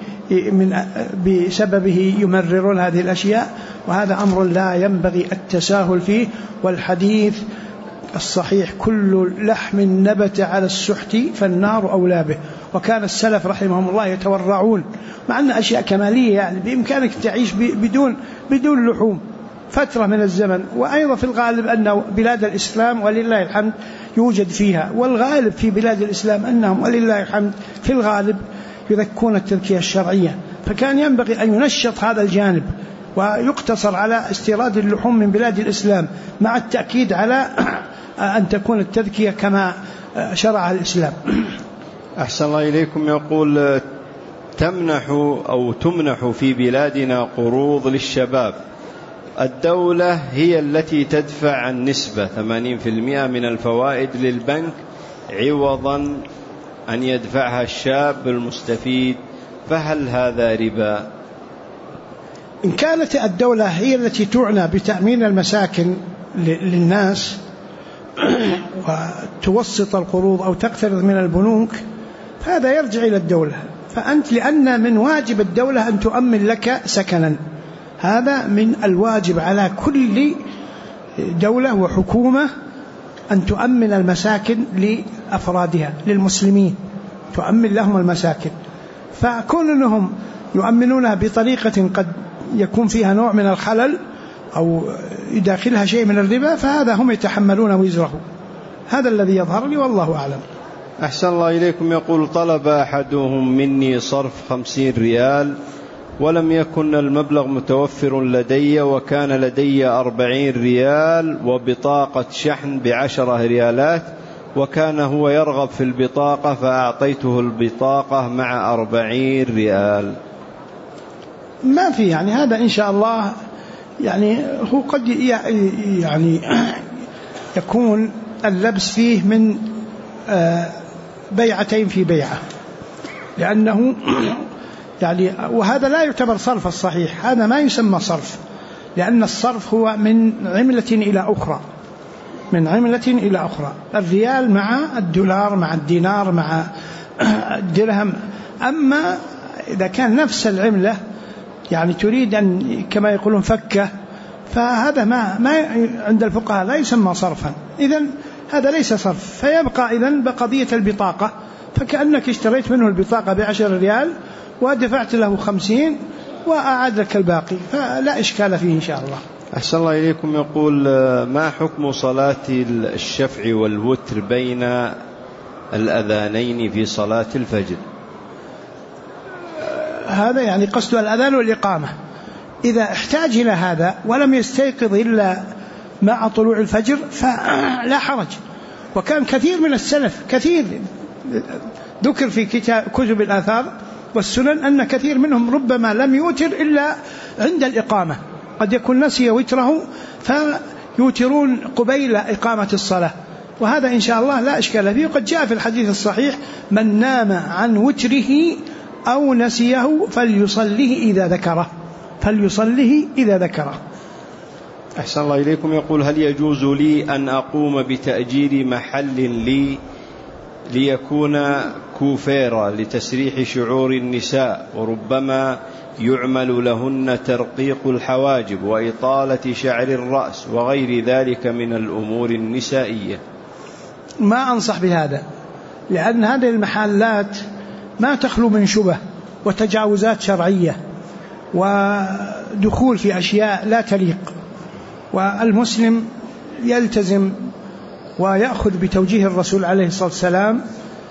بسببه يمررون هذه الأشياء، وهذا أمر لا ينبغي التساهل فيه. والحديث الصحيح: كل لحم نبت على السحت فالنار أولى به. وكان السلف رحمهم الله يتورعون، مع أن أشياء كمالية يعني بإمكانك تعيش بدون لحوم فترة من الزمن. وأيضا في الغالب أن بلاد الإسلام ولله الحمد يوجد فيها، والغالب في بلاد الإسلام أنهم ولله الحمد في الغالب يذكون التذكية الشرعية، فكان ينبغي أن ينشط هذا الجانب ويقتصر على استيراد اللحوم من بلاد الإسلام، مع التأكيد على أن تكون التذكية كما شرع الإسلام. أحسن الله إليكم. يقول: تمنح في بلادنا قروض للشباب، الدولة هي التي تدفع النسبة 80% من الفوائد للبنك عوضا أن يدفعها الشاب المستفيد، فهل هذا ربا؟ إن كانت الدولة هي التي تعنى بتأمين المساكن للناس وتوسط القروض أو تقترض من البنوك، فهذا يرجع إلى الدولة. فأنت لأن من واجب الدولة أن تؤمن لك سكنا، هذا من الواجب على كل دولة وحكومة أن تؤمن المساكن لأفرادها للمسلمين، تؤمن لهم المساكن. فكون أنهم يؤمنونها بطريقة قد يكون فيها نوع من الخلل أو يداخلها شيء من الربا، فهذا هم يتحملون وزره. هذا الذي يظهر لي والله أعلم. أحسن الله إليكم. يقول: طلب أحدهم مني صرف 50 ريال ولم يكن المبلغ متوفر لدي، وكان لدي 40 ريال وبطاقة شحن ب10 ريالات، وكان هو يرغب في البطاقة فأعطيته البطاقة مع 40 ريال. ما في يعني هذا إن شاء الله يعني هو قد يعني يكون اللبس فيه من بيعتين في بيعة، لأنه يعني وهذا لا يعتبر صرف الصحيح، هذا ما يسمى صرف، لأن الصرف هو من عملة إلى أخرى، من عملة إلى أخرى. الريال مع الدولار مع الدينار مع الدرهم. أما إذا كان نفس العملة يعني تريد أن كما يقولون فكه، فهذا ما عند الفقهاء لا يسمى صرفا، إذن هذا ليس صرف. فيبقى إذن بقضية البطاقة، فكأنك اشتريت منه البطاقة ب10 ريال ودفعت له 50 وأعاد لك الباقي، فلا إشكال فيه إن شاء الله. أحسن الله إليكم. يقول: ما حكم صلاة الشفع والوتر بين الأذانين في صلاة الفجر؟ هذا يعني قصد الأذان والإقامة، إذا احتاج إلى هذا ولم يستيقظ إلا مع طلوع الفجر فلا حرج. وكان كثير من السلف كثير ذكر في كتب الآثار والسنن أن كثير منهم ربما لم يوتر إلا عند الإقامة، قد يكون نسي وتره فيوترون قبيل إقامة الصلاة، وهذا إن شاء الله لا إشكال فيه. وقد جاء في الحديث الصحيح: من نام عن وتره أو نسيه فليصليه إذا ذكره. أحسن الله إليكم. يقول: هل يجوز لي أن أقوم بتأجير محل لي ليكون كوفيرا لتسريح شعور النساء، وربما يعمل لهن ترقيق الحواجب وإطالة شعر الرأس وغير ذلك من الأمور النسائية؟ ما أنصح بهذا، لأن هذه المحلات ما تخلو من شبه وتجاوزات شرعية ودخول في أشياء لا تليق، والمسلم يلتزم ويأخذ بتوجيه الرسول عليه الصلاة والسلام.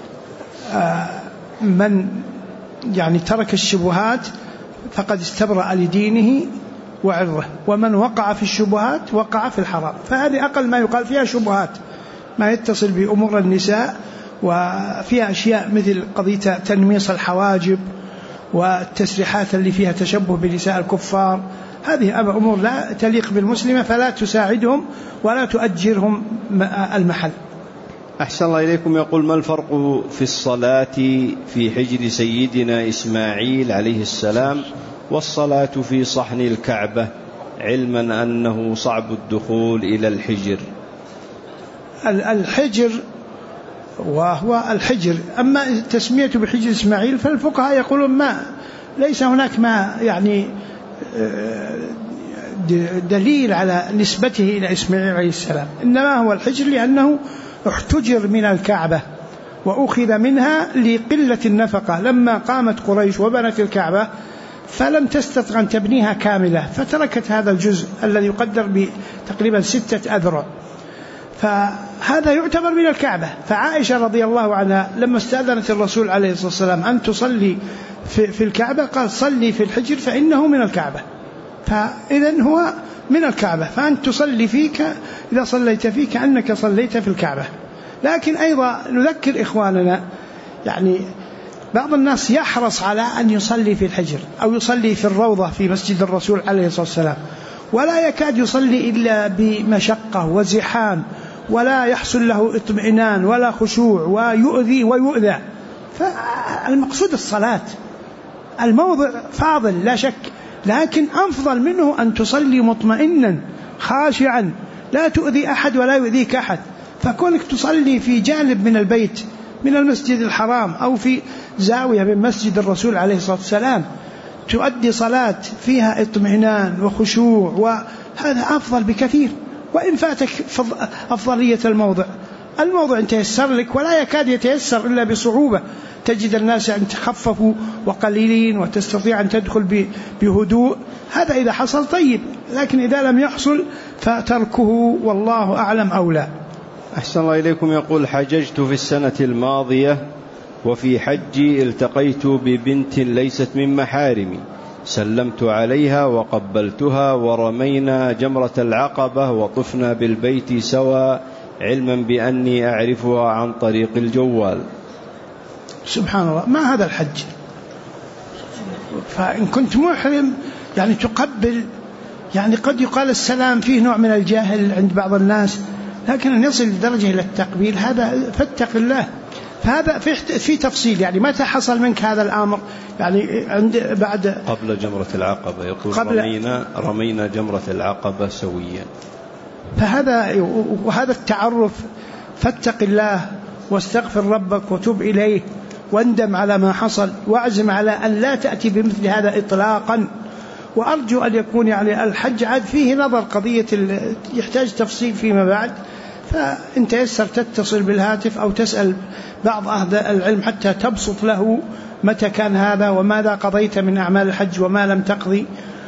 من يعني ترك الشبهات فقد استبرأ لدينه وعرضه، ومن وقع في الشبهات وقع في الحرام. فهذه أقل ما يقال فيها شبهات، ما يتصل بأمور النساء، وفيها أشياء مثل قضية تنميص الحواجب والتسريحات اللي فيها تشبه بنساء الكفار. هذه أمور لا تليق بالمسلمة، فلا تساعدهم ولا تؤجرهم المحل. أحسن الله إليكم. يقول: ما الفرق في الصلاة في حجر سيدنا إسماعيل عليه السلام والصلاة في صحن الكعبة، علما أنه صعب الدخول إلى الحجر؟ الحجر وهو الحجر، أما تسميته بحجر إسماعيل فالفقهاء يقولون ما ليس هناك ما يعني دليل على نسبته إلى إسماعيل عليه السلام، إنما هو الحجر لأنه احتجر من الكعبة وأخذ منها لقلة النفقة. لما قامت قريش وبنت الكعبة فلم تستطع أن تبنيها كاملة، فتركت هذا الجزء الذي يقدر بتقريبا 6 أذرع، فهذا يعتبر من الكعبة. فعائشة رضي الله عنها لما استأذنت الرسول عليه الصلاة والسلام أن تصلي في الكعبة قال: صلي في الحجر فإنه من الكعبة، فإذن هو من الكعبة، فأنت تصلي فيك إذا صليت فيه كأنك صليت في الكعبة. لكن أيضا نذكر إخواننا، يعني بعض الناس يحرص على أن يصلي في الحجر أو يصلي في الروضة في مسجد الرسول عليه الصلاة والسلام، ولا يكاد يصلي إلا بمشقة وزحام، ولا يحصل له اطمئنان ولا خشوع، ويؤذي ويؤذى. فالمقصود الصلاة، الموضع فاضل لا شك، لكن أفضل منه أن تصلي مطمئنا خاشعا لا تؤذي أحد ولا يؤذيك أحد. فكونك تصلي في جانب من البيت من المسجد الحرام أو في زاوية من مسجد الرسول عليه الصلاة والسلام تؤدي صلاة فيها اطمئنان وخشوع، وهذا أفضل بكثير. وإن فاتك أفضلية الموضع أن تيسر لك، ولا يكاد يتيسر إلا بصعوبة، تجد الناس أن تخففوا وقليلين وتستطيع أن تدخل بهدوء، هذا إذا حصل طيب، لكن إذا لم يحصل فتركه والله أعلم أولى. أحسن الله إليكم. يقول: حججت في السنة الماضية، وفي حجي التقيت ببنت ليست من محارمي، سلمت عليها وقبلتها ورمينا جمرة العقبة وطفنا بالبيت سوا، علما بأني أعرفها عن طريق الجوال. سبحان الله، ما هذا الحج؟ فإن كنت محرم يعني تقبل، يعني قد يقال السلام فيه نوع من الجاهل عند بعض الناس، لكن أن يصل لدرجة إلى التقبيل هذا فاتق الله. فهذا في تفصيل، يعني متى حصل منك هذا الأمر؟ يعني بعد قبل جمرة العقبة، يقول رمينا جمرة العقبة سويا. وهذا التعرف، فاتق الله واستغفر ربك وتب إليه واندم على ما حصل، واعزم على أن لا تأتي بمثل هذا إطلاقا. وأرجو أن يكون يعني الحج عاد فيه نظر، قضية يحتاج تفصيل فيما بعد، فإن تيسر تتصل بالهاتف أو تسأل بعض أهل العلم حتى تبسط له متى كان هذا وماذا قضيت من أعمال الحج وما لم تقضي.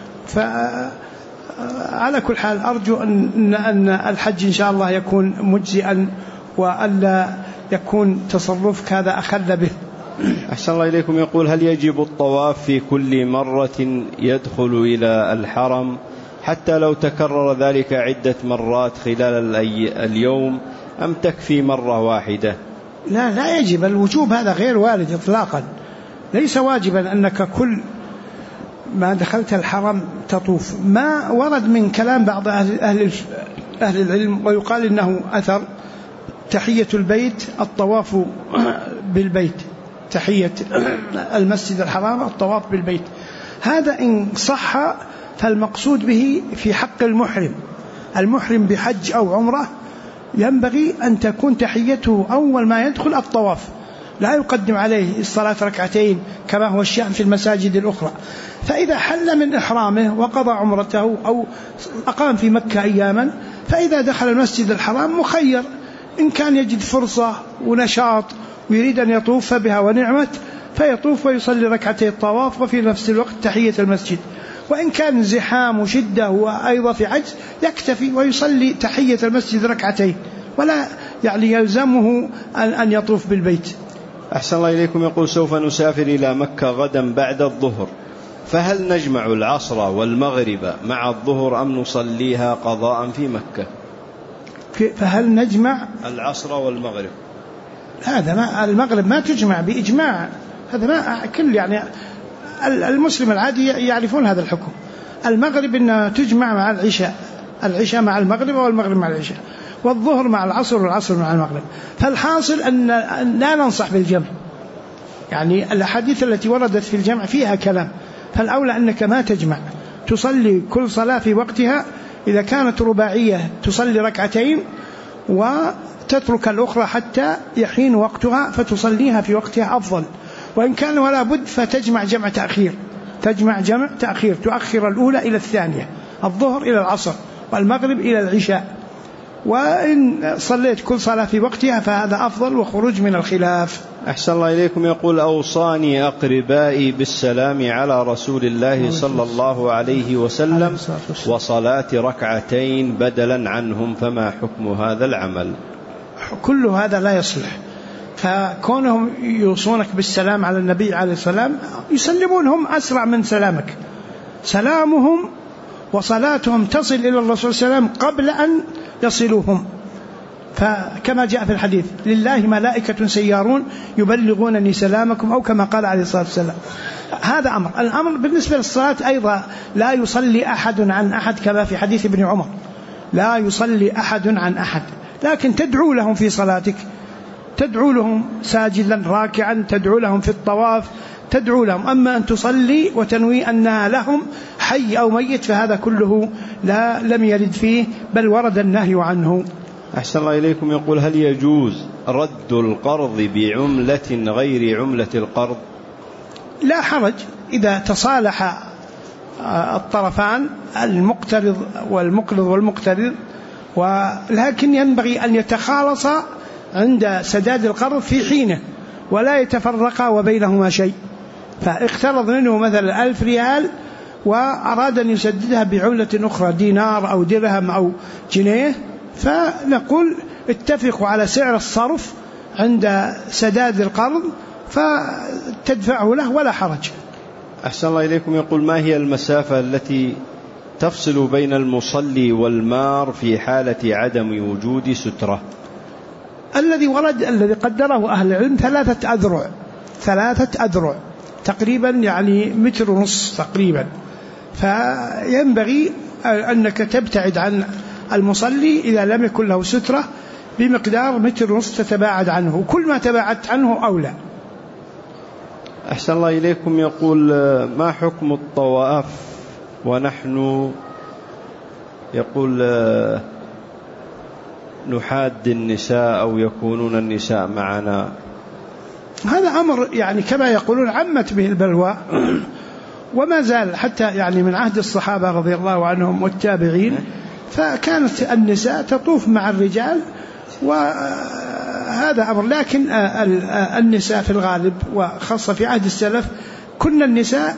فعلى كل حال أرجو أن الحج إن شاء الله يكون مجزئا، وألا يكون تصرفك هذا أخل به. أحسن الله إليكم. يقول: هل يجب الطواف في كل مرة يدخل إلى الحرم حتى لو تكرر ذلك عدة مرات خلال اليوم، أم تكفي مرة واحدة؟ لا يجب الوجوب، هذا غير وارد إطلاقا. ليس واجبا أنك كل ما دخلت الحرم تطوف. ما ورد من كلام بعض أهل العلم ويقال إنه أثر تحية البيت الطواف بالبيت، تحية المسجد الحرام الطواف بالبيت، هذا إن صح فالمقصود به في حق المحرم بحج أو عمرة ينبغي أن تكون تحيته أول ما يدخل الطواف، لا يقدم عليه الصلاة ركعتين كما هو الشأن في المساجد الأخرى. فإذا حل من إحرامه وقضى عمرته أو أقام في مكة أياما، فإذا دخل المسجد الحرام مخير، إن كان يجد فرصة ونشاط ويريد أن يطوف فبها ونعمت، فيطوف ويصلي ركعتي الطواف وفي نفس الوقت تحية المسجد. وإن كان زحام وشدة وأيضا في عجز يكتفي ويصلي تحية المسجد ركعتين، ولا يلزمه أن يطوف بالبيت. أحسن الله إليكم. يقول سوف نسافر إلى مكة غدا بعد الظهر، فهل نجمع العصر والمغرب مع الظهر أم نصليها قضاء في مكة؟ فهل نجمع العصر والمغرب؟ هذا ما المغرب ما تجمع بإجماع، هذا ما كل المسلم العادي يعرفون هذا الحكم. المغرب إنها تجمع مع العشاء مع المغرب والمغرب مع العشاء، والظهر مع العصر والعصر مع المغرب. فالحاصل أن لا ننصح بالجمع، الأحاديث التي وردت في الجمع فيها كلام، فالأولى أنك ما تجمع، تصلي كل صلاة في وقتها. إذا كانت رباعية تصلي ركعتين وتترك الأخرى حتى يحين وقتها فتصليها في وقتها أفضل. وإن كان ولا بد فتجمع جمع تأخير، تؤخر الأولى إلى الثانية، الظهر إلى العصر والمغرب إلى العشاء. وإن صليت كل صلاة في وقتها فهذا أفضل وخروج من الخلاف. أحسن الله إليكم. يقول أوصاني أقربائي بالسلام على رسول الله صلى الله عليه وسلم وصلاة ركعتين بدلا عنهم، فما حكم هذا العمل؟ كل هذا لا يصلح. فكونهم يوصونك بالسلام على النبي عليه السلام يسلمونهم أسرع من سلامك. سلامهم وصلاتهم تصل إلى الرسول صلى الله عليه وسلم قبل أن يصلوهم. فكما جاء في الحديث لله ملائكة سيارون يبلغونني سلامكم، أو كما قال عليه الصلاة والسلام. هذا الأمر بالنسبة للصلاة أيضا لا يصلي أحد عن أحد كما في حديث ابن عمر، لا يصلي أحد عن أحد، لكن تدعو لهم في صلاتك، تدعو لهم ساجدا راكعا، تدعو لهم في الطواف، تدعو لهم. أما أن تصلي وتنوي أنها لهم حي أو ميت فهذا كله لم يرد فيه، بل ورد النهي عنه. أحسن الله إليكم. يقول هل يجوز رد القرض بعملة غير عملة القرض؟ لا حرج إذا تصالح الطرفان، المقترض والمقترض، ولكن ينبغي أن يتخالصا عند سداد القرض في حينه ولا يتفرقا وبينهما شيء. فاقترض منه مثلا 1000 ريال وأراد أن يسددها بعملة أخرى، دينار أو درهم أو جنيه، فنقول اتفقوا على سعر الصرف عند سداد القرض فتدفعه له ولا حرج. أحسن الله إليكم. يقول ما هي المسافة التي تفصل بين المصلي والمار في حالة عدم وجود سترة؟ الذي قدره أهل العلم 3 أذرع تقريبا، 1.5 متر تقريبا. فينبغي أنك تبتعد عن المصلي إذا لم يكن له سترة بمقدار 1.5 متر تتباعد عنه، كل ما تباعدت عنه أولى. أحسن الله إليكم. يقول ما حكم الطواف ونحن نحاد النساء أو يكونون النساء معنا؟ هذا أمر كما يقولون عمت به البلوى، وما زال حتى من عهد الصحابة رضي الله عنهم والتابعين، فكانت النساء تطوف مع الرجال، وهذا أمر. لكن النساء في الغالب وخاصة في عهد السلف كن النساء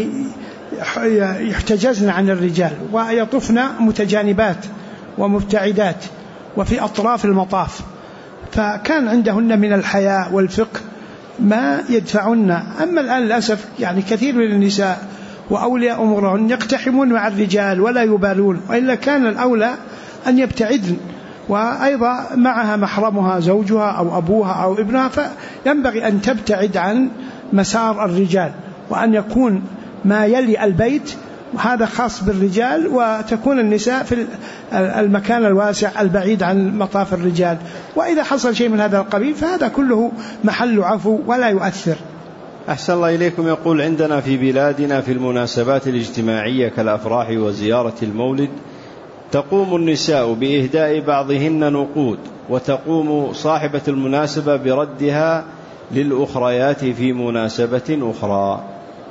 يحتجزن عن الرجال ويطفن متجانبات ومبتعدات وفي أطراف المطاف، فكان عندهن من الحياء والفقه ما يدفعن. أما الآن للأسف كثير من النساء وأولياء أمورهن يقتحمون مع الرجال ولا يبالون، وإلا كان الأولى أن يبتعدن وأيضا معها محرمها زوجها أو أبوها أو ابنها، فينبغي أن تبتعد عن مسار الرجال، وأن يكون ما يلي البيت هذا خاص بالرجال، وتكون النساء في المكان الواسع البعيد عن مطاف الرجال. وإذا حصل شيء من هذا القبيل فهذا كله محل عفو ولا يؤثر. أحسن الله إليكم. يقول: عندنا في بلادنا في المناسبات الاجتماعية كالأفراح وزيارة المولد تقوم النساء بإهداء بعضهن نقود، وتقوم صاحبة المناسبة بردها للأخريات في مناسبة أخرى.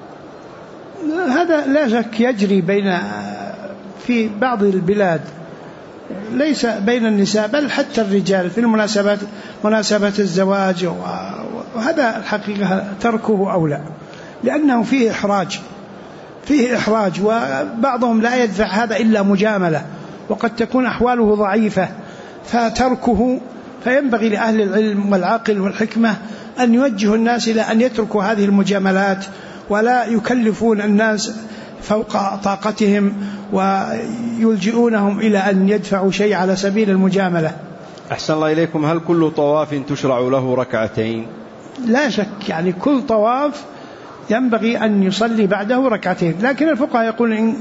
هذا لا شك يجري في بعض البلاد، ليس بين النساء بل حتى الرجال في المناسبات، مناسبة الزواج، وهذا الحقيقة تركه أولى، لأنه فيه إحراج، وبعضهم لا يدفع هذا إلا مجاملة، وقد تكون أحواله ضعيفة، فتركه. فينبغي لأهل العلم والعقل والحكمة أن يوجهوا الناس إلى أن يتركوا هذه المجاملات، ولا يكلفون الناس فوق طاقتهم ويلجئونهم إلى أن يدفعوا شيء على سبيل المجاملة. أحسن الله إليكم. هل كل طواف تشرع له ركعتين؟ لا شك، يعني كل طواف ينبغي أن يصلي بعده ركعتين، لكن الفقهاء يقولون إن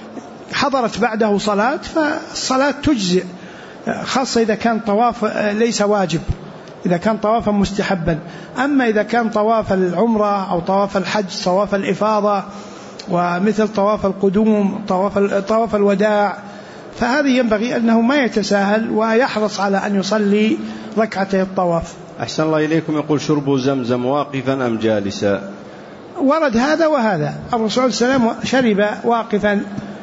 حضرت بعده صلاة فالصلاة تجزئ، خاصة إذا كان طواف ليس واجب، إذا كان طوافا مستحبا. أما إذا كان طواف العمرة أو طواف الحج، طواف الإفاضة، ومثل طواف القدوم، طواف الوداع، فهذه ينبغي أنه ما يتساهل ويحرص على أن يصلي ركعتي الطواف. أحسن الله إليكم. يقول: شرب زمزم واقفا أم جالسا؟ ورد هذا وهذا. الرسول صلى الله عليه وسلم شرب واقفا،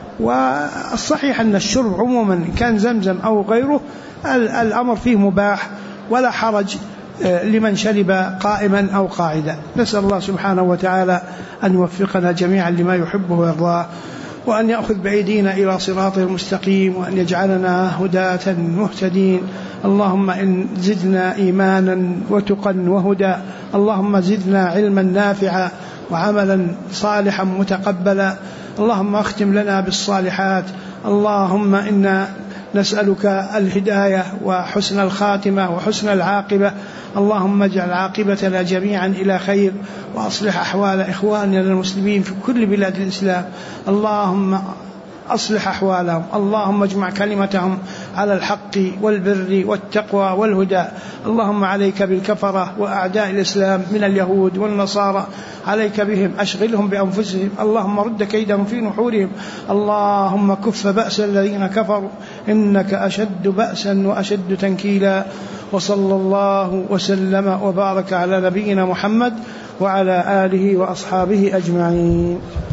والصحيح أن الشرب عموما كان زمزم أو غيره الأمر فيه مباح ولا حرج لمن شرب قائما أو قاعدا. نسأل الله سبحانه وتعالى أن يوفقنا جميعا لما يحبه ويرضاه، وأن يأخذ بأيدينا إلى صراطه المستقيم، وأن يجعلنا هداة مهتدين. اللهم إن زدنا إيمانا وتقا وهدى، اللهم زدنا علما نافعا وعملا صالحا متقبلا، اللهم اختم لنا بالصالحات. اللهم إنا نسألك الهداية وحسن الخاتمة وحسن العاقبة. اللهم اجعل عاقبتنا جميعا إلى خير، وأصلح أحوال إخواننا المسلمين في كل بلاد الإسلام. اللهم أصلح أحوالهم، اللهم اجمع كلمتهم على الحق والبر والتقوى والهدى. اللهم عليك بالكفرة وأعداء الإسلام من اليهود والنصارى، عليك بهم، أشغلهم بأنفسهم. اللهم رد كيدهم في نحورهم. اللهم كف بأس الذين كفروا، إنك أشد بأسا وأشد تنكيلا. وصلى الله وسلم وبارك على نبينا محمد وعلى آله وأصحابه أجمعين.